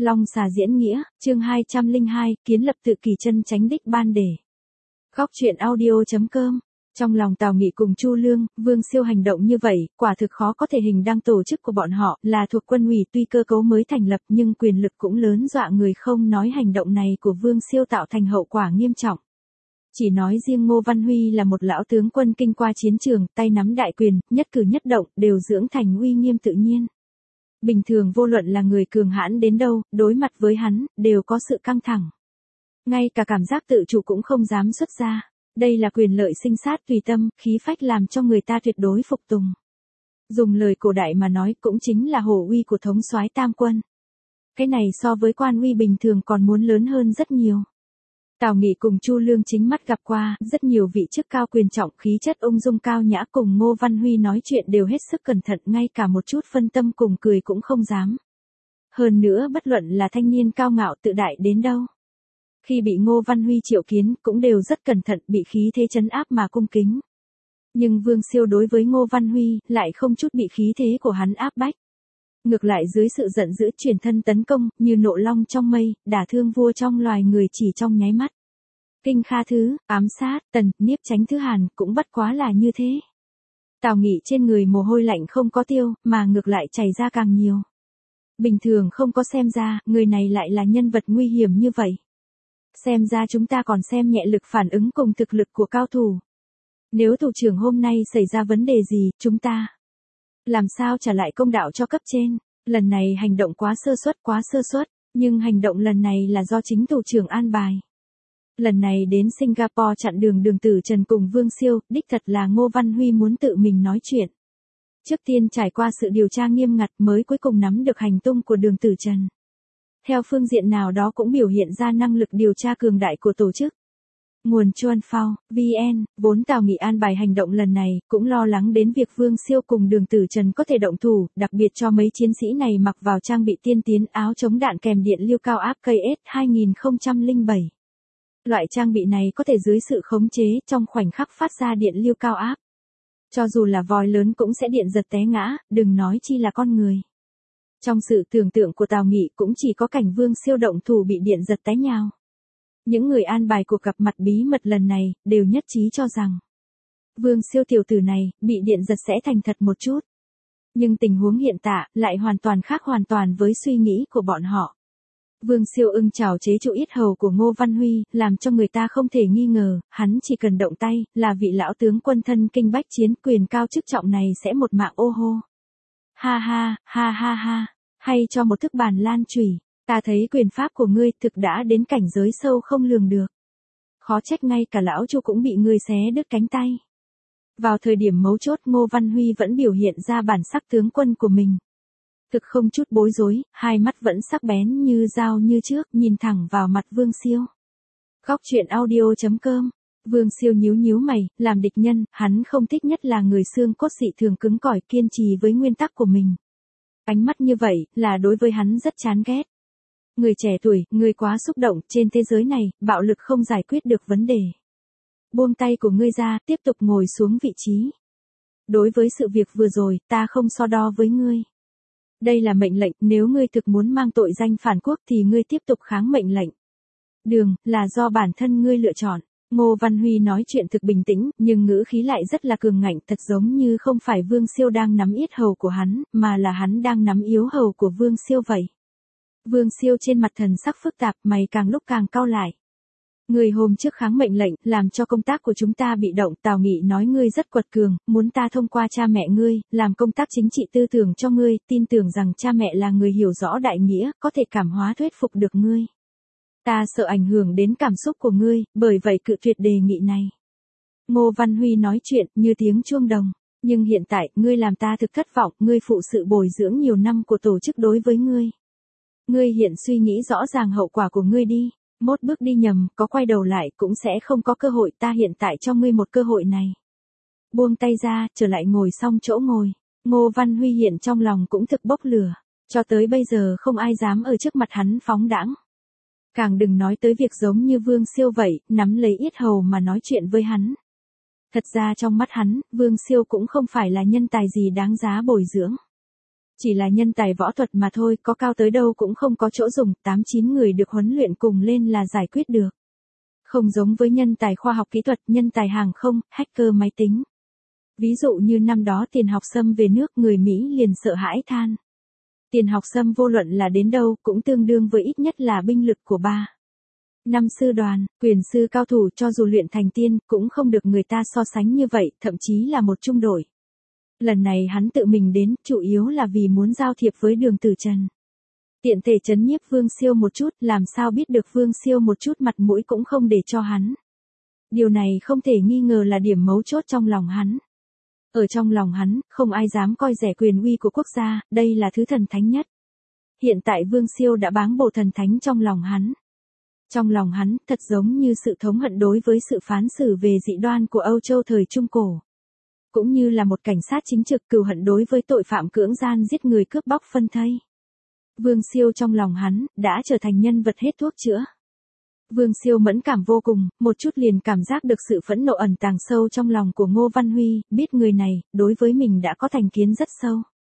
Long xà diễn nghĩa, chương 202, kiến lập tự kỳ chân tránh đích ban đề. Góc truyện audio.com. Trong lòng Tào Nghị cùng Chu Lương, Vương Siêu hành động như vậy, quả thực khó có thể hình đăng tổ chức của bọn họ là thuộc quân ủy, tuy cơ cấu mới thành lập nhưng quyền lực cũng lớn dọa người, không nói hành động này của Vương Siêu tạo thành hậu quả nghiêm trọng. Chỉ nói riêng Ngô Văn Huy là một lão tướng quân kinh qua chiến trường, tay nắm đại quyền, nhất cử nhất động đều dưỡng thành uy nghiêm tự nhiên. Bình thường vô luận là người cường hãn đến đâu, đối mặt với hắn, đều có sự căng thẳng. Ngay cả cảm giác tự chủ cũng không dám xuất ra. Đây là quyền lợi sinh sát tùy tâm, khí phách làm cho người ta tuyệt đối phục tùng. Dùng lời cổ đại mà nói cũng chính là hổ uy của thống soái tam quân. Cái này so với quan uy bình thường còn muốn lớn hơn rất nhiều. Tào Nghị cùng Chu Lương chính mắt gặp qua, rất nhiều vị chức cao quyền trọng, khí chất ung dung cao nhã, cùng Ngô Văn Huy nói chuyện đều hết sức cẩn thận, ngay cả một chút phân tâm cùng cười cũng không dám. Hơn nữa bất luận là thanh niên cao ngạo tự đại đến đâu, khi bị Ngô Văn Huy triệu kiến cũng đều rất cẩn thận, bị khí thế trấn áp mà cung kính. Nhưng Vương Siêu đối với Ngô Văn Huy lại không chút bị khí thế của hắn áp bách. Ngược lại dưới sự giận dữ chuyển thân tấn công, như nộ long trong mây, đả thương vua trong loài người chỉ trong nháy mắt. Kinh Kha Thứ, ám sát, Tần, Niếp Chánh Thứ Hàn cũng bất quá là như thế. Tào Nghị trên người mồ hôi lạnh không có tiêu, mà ngược lại chảy ra càng nhiều. Bình thường không có xem ra, người này lại là nhân vật nguy hiểm như vậy. Xem ra chúng ta còn xem nhẹ lực phản ứng cùng thực lực của cao thủ. Nếu thủ trưởng hôm nay xảy ra vấn đề gì, chúng ta làm sao trả lại công đạo cho cấp trên? Lần này hành động quá sơ suất, nhưng hành động lần này là do chính thủ trưởng an bài. Lần này đến Singapore chặn đường Đường Tử Trần cùng Vương Siêu, đích thật là Ngô Văn Huy muốn tự mình nói chuyện. Trước tiên trải qua sự điều tra nghiêm ngặt mới cuối cùng nắm được hành tung của Đường Tử Trần. Theo phương diện nào đó cũng biểu hiện ra năng lực điều tra cường đại của tổ chức. Nguồn Chuan Phao, VN, vốn Tào Nghị an bài hành động lần này, cũng lo lắng đến việc Vương Siêu cùng Đường Tử Trần có thể động thủ, đặc biệt cho mấy chiến sĩ này mặc vào trang bị tiên tiến, áo chống đạn kèm điện lưu cao áp KS 2007. Loại trang bị này có thể dưới sự khống chế trong khoảnh khắc phát ra điện lưu cao áp. Cho dù là voi lớn cũng sẽ điện giật té ngã, đừng nói chi là con người. Trong sự tưởng tượng của Tào Nghị cũng chỉ có cảnh Vương Siêu động thủ bị điện giật té nhào. Những người an bài cuộc gặp mặt bí mật lần này, đều nhất trí cho rằng Vương Siêu tiểu tử này, bị điện giật sẽ thành thật một chút. Nhưng tình huống hiện tại lại hoàn toàn khác với suy nghĩ của bọn họ. Vương Siêu ưng chảo chế trụ yết hầu của Ngô Văn Huy, làm cho người ta không thể nghi ngờ, hắn chỉ cần động tay, là vị lão tướng quân thân kinh bách chiến, quyền cao chức trọng này sẽ một mạng ô hô. Ha ha, hay cho một thức bàn lan chủy, ta thấy quyền pháp của ngươi thực đã đến cảnh giới sâu không lường được. Khó trách ngay cả lão Chu cũng bị ngươi xé đứt cánh tay. Vào thời điểm mấu chốt Ngô Văn Huy vẫn biểu hiện ra bản sắc tướng quân của mình. Thực không chút bối rối, hai mắt vẫn sắc bén như dao như trước, nhìn thẳng vào mặt Vương Siêu. Góc truyện audio.com. Vương Siêu nhíu mày, làm địch nhân, hắn không thích nhất là người xương cốt dị thường cứng cỏi, kiên trì với nguyên tắc của mình. Ánh mắt như vậy, là đối với hắn rất chán ghét. Người trẻ tuổi, người quá xúc động, trên thế giới này, bạo lực không giải quyết được vấn đề. Buông tay của ngươi ra, tiếp tục ngồi xuống vị trí. Đối với sự việc vừa rồi, ta không so đo với ngươi. Đây là mệnh lệnh, nếu ngươi thực muốn mang tội danh phản quốc thì ngươi tiếp tục kháng mệnh lệnh. Đường, là do bản thân ngươi lựa chọn. Ngô Văn Huy nói chuyện thực bình tĩnh, nhưng ngữ khí lại rất là cường ngạnh, thật giống như không phải Vương Siêu đang nắm yết hầu của hắn, mà là hắn đang nắm yếu hầu của Vương Siêu vậy. Vương Siêu trên mặt thần sắc phức tạp, mày càng lúc càng cau lại. Ngươi hôm trước kháng mệnh lệnh, làm cho công tác của chúng ta bị động, Tào Nghị nói ngươi rất quật cường, muốn ta thông qua cha mẹ ngươi, làm công tác chính trị tư tưởng cho ngươi, tin tưởng rằng cha mẹ là người hiểu rõ đại nghĩa, có thể cảm hóa thuyết phục được ngươi. Ta sợ ảnh hưởng đến cảm xúc của ngươi, bởi vậy cự tuyệt đề nghị này. Ngô Văn Huy nói chuyện như tiếng chuông đồng, nhưng hiện tại, ngươi làm ta thực thất vọng, ngươi phụ sự bồi dưỡng nhiều năm của tổ chức đối với ngươi. Ngươi hiện suy nghĩ rõ ràng hậu quả của ngươi đi. Một bước đi nhầm, có quay đầu lại cũng sẽ không có cơ hội, ta hiện tại cho ngươi một cơ hội này. Buông tay ra, trở lại ngồi xong chỗ ngồi. Ngô Văn Huy hiện trong lòng cũng thực bốc lửa. Cho tới bây giờ không ai dám ở trước mặt hắn phóng đãng. Càng đừng nói tới việc giống như Vương Siêu vậy, nắm lấy yết hầu mà nói chuyện với hắn. Thật ra trong mắt hắn, Vương Siêu cũng không phải là nhân tài gì đáng giá bồi dưỡng. Chỉ là nhân tài võ thuật mà thôi, có cao tới đâu cũng không có chỗ dùng, 8-9 người được huấn luyện cùng lên là giải quyết được. Không giống với nhân tài khoa học kỹ thuật, nhân tài hàng không, hacker máy tính. Ví dụ như năm đó Tiền Học Sâm về nước, người Mỹ liền sợ hãi than. Tiền Học Sâm vô luận là đến đâu cũng tương đương với ít nhất là binh lực của 3-5 sư đoàn, quyền sư cao thủ, cho dù luyện thành tiên cũng không được người ta so sánh như vậy, thậm chí là một trung đội. Lần này hắn tự mình đến, chủ yếu là vì muốn giao thiệp với Đường Tử Trần. Tiện thể trấn nhiếp Vương Siêu một chút, làm sao biết được Vương Siêu một chút mặt mũi cũng không để cho hắn. Điều này không thể nghi ngờ là điểm mấu chốt trong lòng hắn. Ở trong lòng hắn, không ai dám coi rẻ quyền uy của quốc gia, đây là thứ thần thánh nhất. Hiện tại Vương Siêu đã báng bổ thần thánh trong lòng hắn. Trong lòng hắn, thật giống như sự thống hận đối với sự phán xử về dị đoan của Âu Châu thời Trung Cổ. Cũng như là một cảnh sát chính trực cừu hận đối với tội phạm cưỡng gian giết người cướp bóc phân thây. Vương Siêu trong lòng hắn, đã trở thành nhân vật hết thuốc chữa. Vương Siêu mẫn cảm vô cùng, một chút liền cảm giác được sự phẫn nộ ẩn tàng sâu trong lòng của Ngô Văn Huy, biết người này, đối với mình đã có thành kiến rất sâu.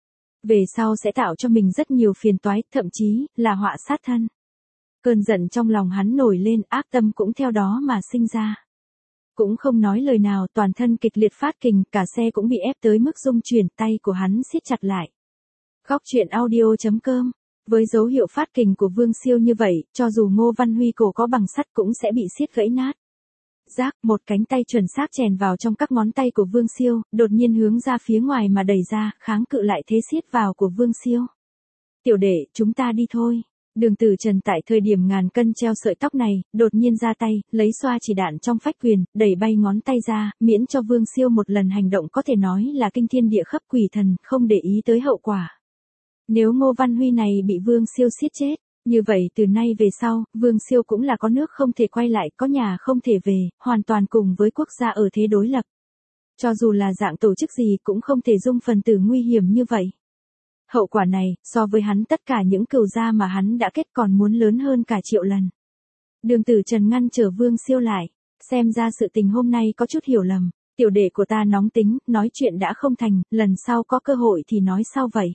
Về sau sẽ tạo cho mình rất nhiều phiền toái, thậm chí, là họa sát thân. Cơn giận trong lòng hắn nổi lên, ác tâm cũng theo đó mà sinh ra. Cũng không nói lời nào, toàn thân kịch liệt phát kình, cả xe cũng bị ép tới mức rung chuyển, tay của hắn siết chặt lại. Góc truyện audio.com. Với dấu hiệu phát kình của Vương Siêu như vậy, cho dù Ngô Văn Huy cổ có bằng sắt cũng sẽ bị siết gãy nát. Rác, một cánh tay chuẩn xác chèn vào trong các ngón tay của Vương Siêu, đột nhiên hướng ra phía ngoài mà đẩy ra, kháng cự lại thế siết vào của Vương Siêu. Tiểu đệ, chúng ta đi thôi. Đường Tử Trần tại thời điểm ngàn cân treo sợi tóc này, đột nhiên ra tay, lấy xoa chỉ đạn trong phách quyền, đẩy bay ngón tay ra, miễn cho Vương Siêu một lần hành động có thể nói là kinh thiên địa khắp quỷ thần, không để ý tới hậu quả. Nếu Ngô Văn Huy này bị Vương Siêu siết chết, như vậy từ nay về sau, Vương Siêu cũng là có nước không thể quay lại, có nhà không thể về, hoàn toàn cùng với quốc gia ở thế đối lập. Cho dù là dạng tổ chức gì cũng không thể dung phần tử nguy hiểm như vậy. Hậu quả này, so với hắn tất cả những cừu gia mà hắn đã kết còn muốn lớn hơn cả triệu lần. Đường Tử Trần ngăn trở Vương Siêu lại, xem ra sự tình hôm nay có chút hiểu lầm, tiểu đệ của ta nóng tính, nói chuyện đã không thành, lần sau có cơ hội thì nói sau vậy.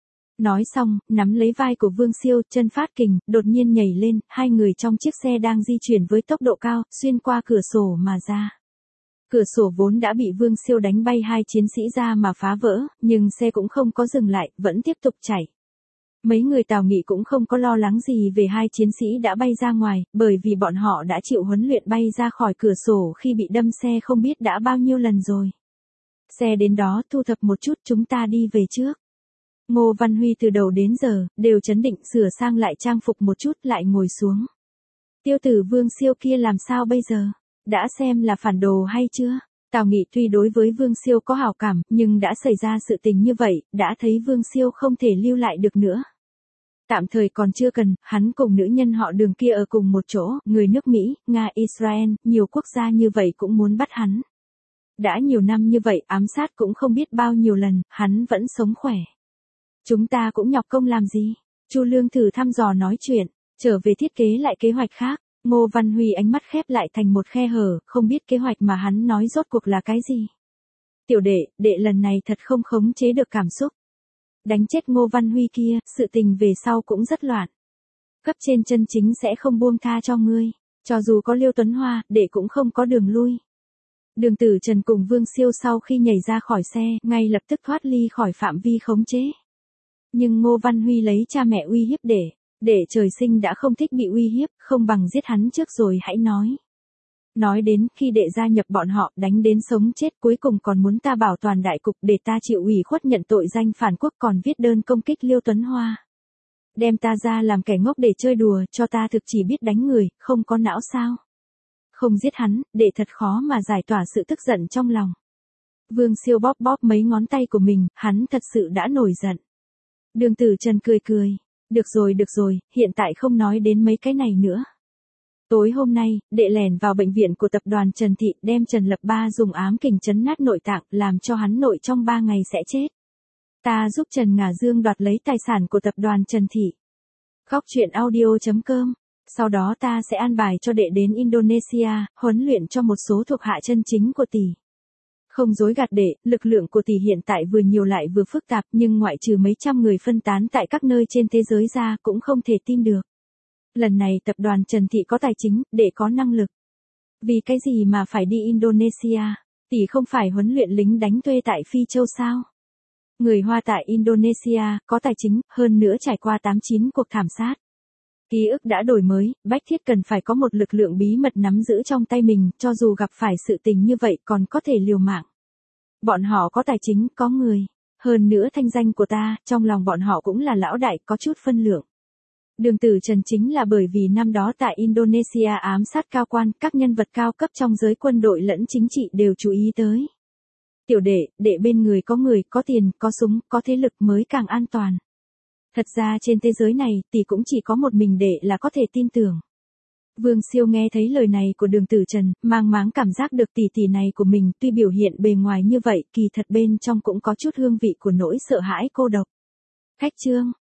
Nói xong, nắm lấy vai của Vương Siêu, chân phát kình, đột nhiên nhảy lên, hai người trong chiếc xe đang di chuyển với tốc độ cao, xuyên qua cửa sổ mà ra. Cửa sổ vốn đã bị Vương Siêu đánh bay hai chiến sĩ ra mà phá vỡ, nhưng xe cũng không có dừng lại, vẫn tiếp tục chạy. Mấy người Tào Nghị cũng không có lo lắng gì về hai chiến sĩ đã bay ra ngoài, bởi vì bọn họ đã chịu huấn luyện bay ra khỏi cửa sổ khi bị đâm xe không biết đã bao nhiêu lần rồi. Xe đến đó thu thập một chút, chúng ta đi về trước. Ngô Văn Huy từ đầu đến giờ, đều trấn định, sửa sang lại trang phục một chút lại ngồi xuống. Tiêu tử Vương Siêu kia làm sao bây giờ? Đã xem là phản đồ hay chưa? Tào Nghị tuy đối với Vương Siêu có hảo cảm, nhưng đã xảy ra sự tình như vậy, đã thấy Vương Siêu không thể lưu lại được nữa. Tạm thời còn chưa cần, hắn cùng nữ nhân họ Đường kia ở cùng một chỗ, người nước Mỹ, Nga, Israel, nhiều quốc gia như vậy cũng muốn bắt hắn. Đã nhiều năm như vậy, ám sát cũng không biết bao nhiêu lần, hắn vẫn sống khỏe. Chúng ta cũng nhọc công làm gì? Chu Lương thử thăm dò nói chuyện, trở về thiết kế lại kế hoạch khác. Ngô Văn Huy ánh mắt khép lại thành một khe hở, không biết kế hoạch mà hắn nói rốt cuộc là cái gì. Tiểu đệ lần này thật không khống chế được cảm xúc. Đánh chết Ngô Văn Huy kia, sự tình về sau cũng rất loạn. Cấp trên chân chính sẽ không buông tha cho ngươi, cho dù có Liêu Tuấn Hoa, đệ cũng không có đường lui. Đường Tử Trần cùng Vương Siêu sau khi nhảy ra khỏi xe, ngay lập tức thoát ly khỏi phạm vi khống chế. Nhưng Ngô Văn Huy lấy cha mẹ uy hiếp để trời sinh đã không thích bị uy hiếp, không bằng giết hắn trước rồi hãy nói. Nói đến khi đệ gia nhập bọn họ, đánh đến sống chết, cuối cùng còn muốn ta bảo toàn đại cục để ta chịu ủy khuất nhận tội danh phản quốc, còn viết đơn công kích Liêu Tuấn Hoa. Đem ta ra làm kẻ ngốc để chơi đùa, cho ta thực chỉ biết đánh người, không có não sao. Không giết hắn, đệ thật khó mà giải tỏa sự tức giận trong lòng. Vương Siêu bóp bóp mấy ngón tay của mình, hắn thật sự đã nổi giận. Đường Tử Trần cười cười. Được rồi, hiện tại không nói đến mấy cái này nữa. Tối hôm nay, đệ lẻn vào bệnh viện của tập đoàn Trần Thị, đem Trần Lập Ba dùng ám kình chấn nát nội tạng, làm cho hắn nội trong 3 ngày sẽ chết. Ta giúp Trần Ngà Dương đoạt lấy tài sản của tập đoàn Trần Thị. Góc truyện audio.com. Sau đó ta sẽ an bài cho đệ đến Indonesia, huấn luyện cho một số thuộc hạ chân chính của tỷ. Không dối gạt đệ, lực lượng của tỷ hiện tại vừa nhiều lại vừa phức tạp, nhưng ngoại trừ mấy trăm người phân tán tại các nơi trên thế giới ra cũng không thể tin được. Lần này tập đoàn Trần Thị có tài chính, đệ có năng lực. Vì cái gì mà phải đi Indonesia? Tỷ không phải huấn luyện lính đánh thuê tại Phi Châu sao? Người Hoa tại Indonesia, có tài chính, hơn nữa trải qua 89 cuộc thảm sát. Ký ức đã đổi mới, bách thiết cần phải có một lực lượng bí mật nắm giữ trong tay mình, cho dù gặp phải sự tình như vậy còn có thể liều mạng. Bọn họ có tài chính, có người. Hơn nữa thanh danh của ta, trong lòng bọn họ cũng là lão đại, có chút phân lượng. Đường Tử Trần chính là bởi vì năm đó tại Indonesia ám sát cao quan, các nhân vật cao cấp trong giới quân đội lẫn chính trị đều chú ý tới. Tiểu đệ bên người, có tiền, có súng, có thế lực mới càng an toàn. Thật ra trên thế giới này, tỷ cũng chỉ có một mình đệ là có thể tin tưởng. Vương Siêu nghe thấy lời này của Đường Tử Trần, mang máng cảm giác được tỷ này của mình tuy biểu hiện bề ngoài như vậy, kỳ thật bên trong cũng có chút hương vị của nỗi sợ hãi cô độc. Khách trương,